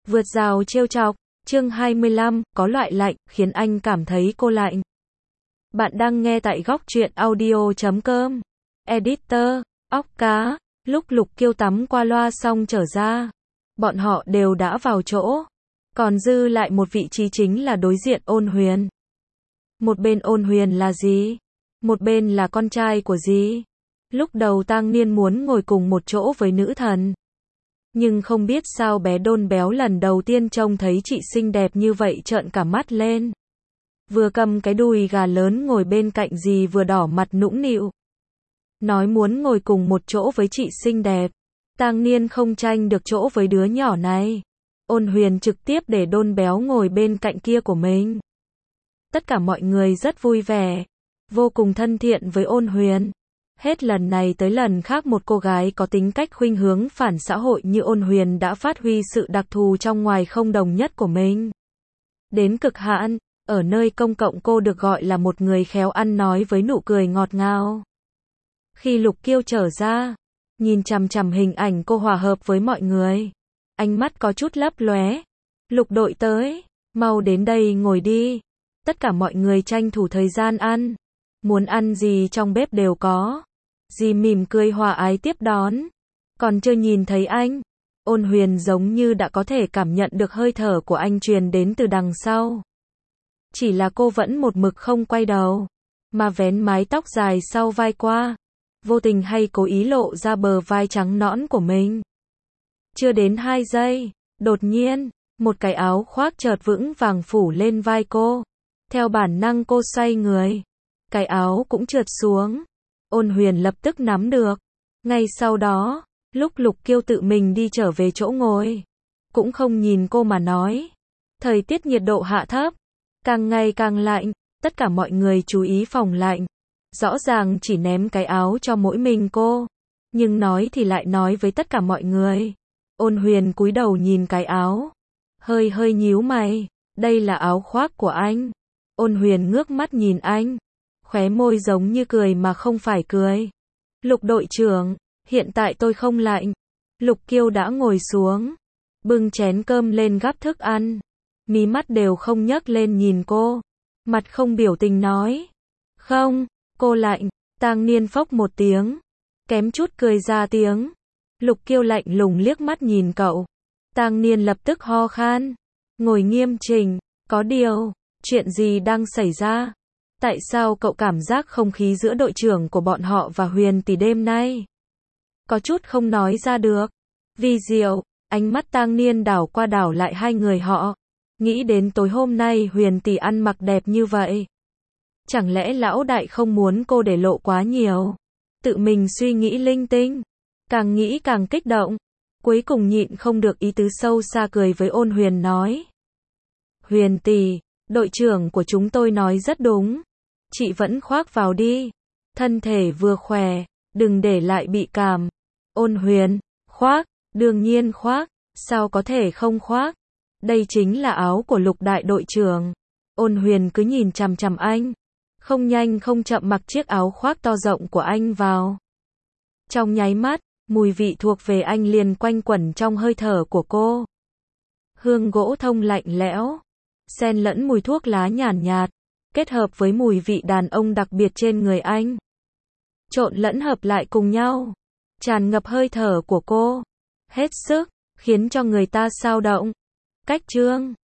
Vượt rào trêu chọc, chương 25, có loại lạnh, khiến anh cảm thấy cô lạnh. Bạn đang nghe tại góc truyện audio.com. Editor, óc cá, lúc Lục Kiêu tắm qua loa xong trở ra. Bọn họ đều đã vào chỗ. Còn dư lại một vị trí chính là đối diện Ôn Huyền. Một bên Ôn Huyền là gì? Một bên là con trai của gì? Lúc đầu Tang Niên muốn ngồi cùng một chỗ với nữ thần. Nhưng không biết sao bé đôn béo lần đầu tiên trông thấy chị xinh đẹp như vậy trợn cả mắt lên. Vừa cầm cái đùi gà lớn ngồi bên cạnh dì vừa đỏ mặt nũng nịu. Nói muốn ngồi cùng một chỗ với chị xinh đẹp. Tang Niên không tranh được chỗ với đứa nhỏ này. Ôn Huyền trực tiếp để đôn béo ngồi bên cạnh kia của mình. Tất cả mọi người rất vui vẻ, vô cùng thân thiện với Ôn Huyền. Hết lần này tới lần khác một cô gái có tính cách khuynh hướng phản xã hội như Ôn Huyền đã phát huy sự đặc thù trong ngoài không đồng nhất của mình. Đến cực hạn, ở nơi công cộng cô được gọi là một người khéo ăn nói với nụ cười ngọt ngào. Khi Lục Kiêu trở ra, nhìn chằm chằm hình ảnh cô hòa hợp với mọi người, ánh mắt có chút lấp lóe. Lục đội tới, mau đến đây ngồi đi. Tất cả mọi người tranh thủ thời gian ăn. Muốn ăn gì trong bếp đều có. Dì mỉm cười hòa ái tiếp đón. Còn chưa nhìn thấy anh, Ôn Huyền giống như đã có thể cảm nhận được hơi thở của anh truyền đến từ đằng sau. Chỉ là cô vẫn một mực không quay đầu, mà vén mái tóc dài sau vai qua, vô tình hay cố ý lộ ra bờ vai trắng nõn của mình. Chưa đến 2 giây, đột nhiên, một cái áo khoác chợt vững vàng phủ lên vai cô. Theo bản năng cô xoay người, cái áo cũng trượt xuống. Ôn Huyền lập tức nắm được. Ngay sau đó, lúc Lục Kiêu tự mình đi trở về chỗ ngồi, cũng không nhìn cô mà nói. Thời tiết nhiệt độ hạ thấp, càng ngày càng lạnh, tất cả mọi người chú ý phòng lạnh. Rõ ràng chỉ ném cái áo cho mỗi mình cô, nhưng nói thì lại nói với tất cả mọi người. Ôn Huyền cúi đầu nhìn cái áo, hơi nhíu mày, đây là áo khoác của anh. Ôn Huyền ngước mắt nhìn anh, khóe môi giống như cười mà không phải cười. Lục đội trưởng, hiện tại tôi không lạnh. Lục Kiêu đã ngồi xuống, bưng chén cơm lên gắp thức ăn, mí mắt đều không nhấc lên nhìn cô, mặt không biểu tình nói. Không, cô lạnh. Tang Niên phốc một tiếng, kém chút cười ra tiếng. Lục Kiêu lạnh lùng liếc mắt nhìn cậu. Tang Niên lập tức ho khan, ngồi nghiêm chỉnh. Có điều, chuyện gì đang xảy ra? Tại sao cậu cảm giác không khí giữa đội trưởng của bọn họ và Huyền tỷ đêm nay có chút không nói ra được? Vì diệu, ánh mắt Tang Niên đảo qua đảo lại hai người họ. Nghĩ đến tối hôm nay Huyền tỷ ăn mặc đẹp như vậy. Chẳng lẽ lão đại không muốn cô để lộ quá nhiều? Tự mình suy nghĩ linh tinh, càng nghĩ càng kích động. Cuối cùng nhịn không được ý tứ sâu xa cười với Ôn Huyền nói. Huyền tỷ, đội trưởng của chúng tôi nói rất đúng. Chị vẫn khoác vào đi. Thân thể vừa khỏe, đừng để lại bị cảm. Ôn Huyền, khoác, đương nhiên khoác, sao có thể không khoác? Đây chính là áo của Lục đại đội trưởng. Ôn Huyền cứ nhìn chằm chằm anh, không nhanh không chậm mặc chiếc áo khoác to rộng của anh vào. Trong nháy mắt, mùi vị thuộc về anh liền quanh quẩn trong hơi thở của cô. Hương gỗ thông lạnh lẽo, xen lẫn mùi thuốc lá nhàn nhạt, kết hợp với mùi vị đàn ông đặc biệt trên người anh. Trộn lẫn hợp lại cùng nhau, tràn ngập hơi thở của cô, hết sức khiến cho người ta xao động. Cách chương